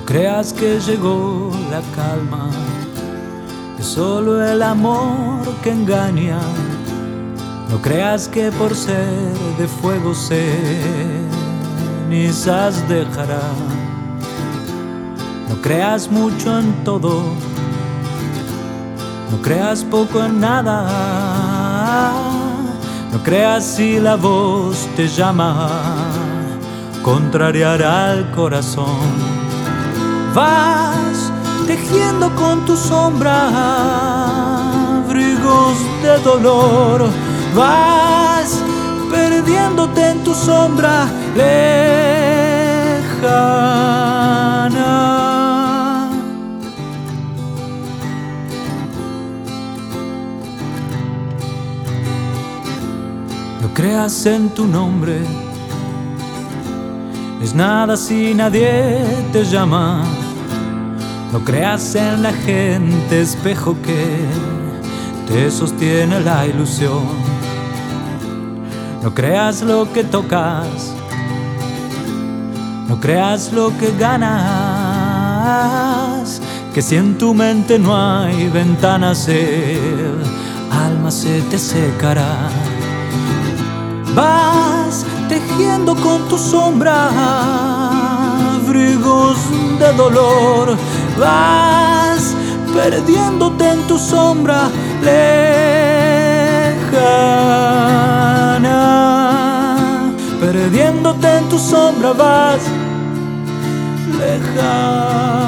creas que llegó la calma, es solo el amor que engaña. No creas que por ser de fuego cenizas dejará. No creas mucho en todo, no creas poco en nada. No creas si la voz te llama, contrariará el corazón. Vas tejiendo con tu sombra abrigos de dolor. Vas perdiéndote en tu sombra lejana. No creas en tu nombre, es nada si nadie te llama. No creas en la gente espejo que te sostiene la ilusión. No creas lo que tocas, no creas lo que ganas, que si en tu mente no hay ventanas, el alma se te secará. Vas tejiendo con tu sombra abrigos de dolor. Vas perdiéndote en tu sombra lejana. Perdiéndote en tu sombra vas lejana.